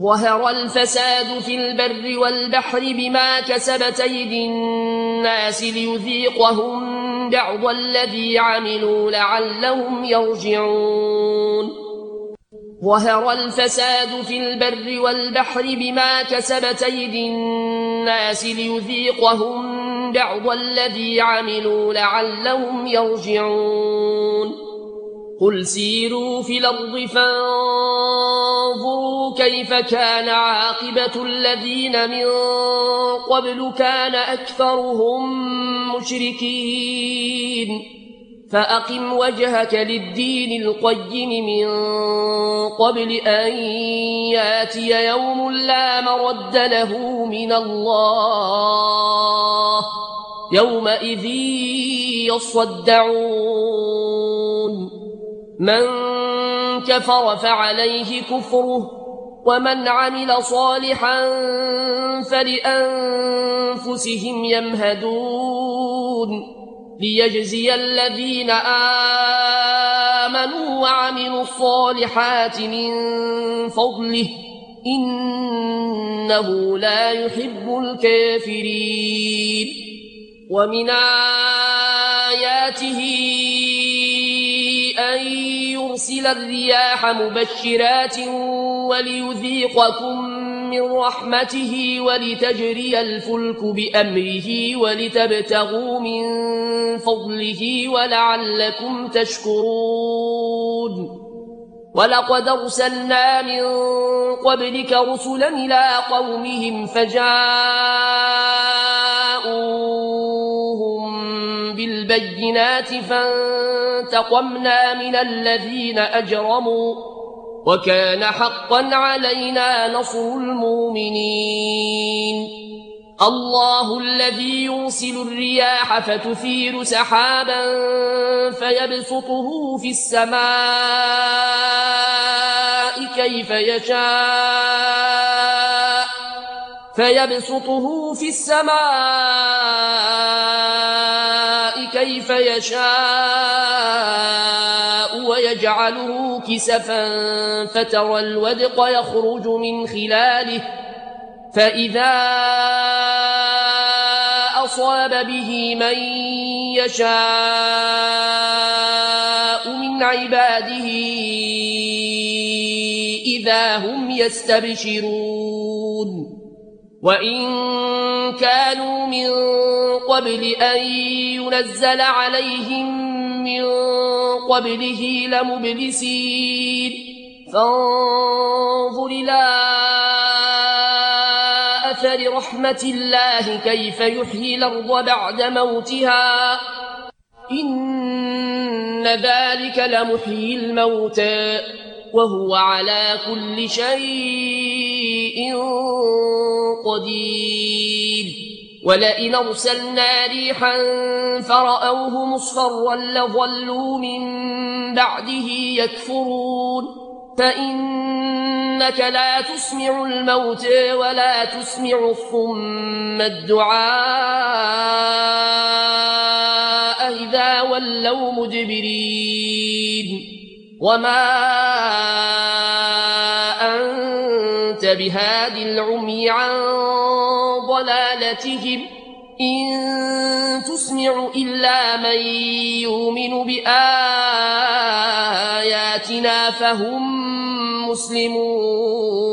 ظهر الفساد في البر والبحر بما كسبت أيدي الناس ليذيقهم بعض الذي عملوا لعلهم يرجعون ظهر الفساد في البر والبحر بما كسبت أيدي الناس ليذيقهم بعض الذي عملوا لعلهم يرجعون قل سيروا في الأرض فانظروا كيف كان عاقبة الذين من قبل كان أكثرهم مشركين فأقم وجهك للدين القيم من قبل أن ياتي يوم لا مرد له من الله يومئذ يصدعون من كفر فعليه كفره ومن عمل صالحا فلأنفسهم يمهدون ليجزي الذين آمنوا وعملوا الصالحات من فضله إنه لا يحب الكافرين ومن آياته أن يرسل الرياح مبشرات وليذيقكم من رحمته ولتجري الفلك بأمره ولتبتغوا من فضله ولعلكم تشكرون ولقد أرسلنا من قبلك رسلا إلى قومهم فجاءوهم بالبينات فانتقمنا من الذين أجرموا وكان حقا علينا نصر المؤمنين الله الذي يرسل الرياح فتثير سحابا فيبسطه في السماء كيف يشاء ويجعله كسفا فترى الودق يخرج من خلاله فإذا أصاب به من يشاء من عباده إذا هم يستبشرون وإن كانوا من قبل أن ينزل عليهم من قبله لمبلسين فانظر إلى أثر رحمة الله كيف يحيي الأرض بعد موتها إن ذلك لمحيي الموتى وهو على كل شيء قدير ولئن أرسلنا ريحا فرأوه مصفرا لظلوا من بعده يكفرون فإنك لا تسمع الموتى ولا تسمع الصم الدعاء إذا ولوا مدبرين وما أنت بهاد العمي عن ضلالتهم إن تسمع إلا من يؤمن بآياتنا فهم مسلمون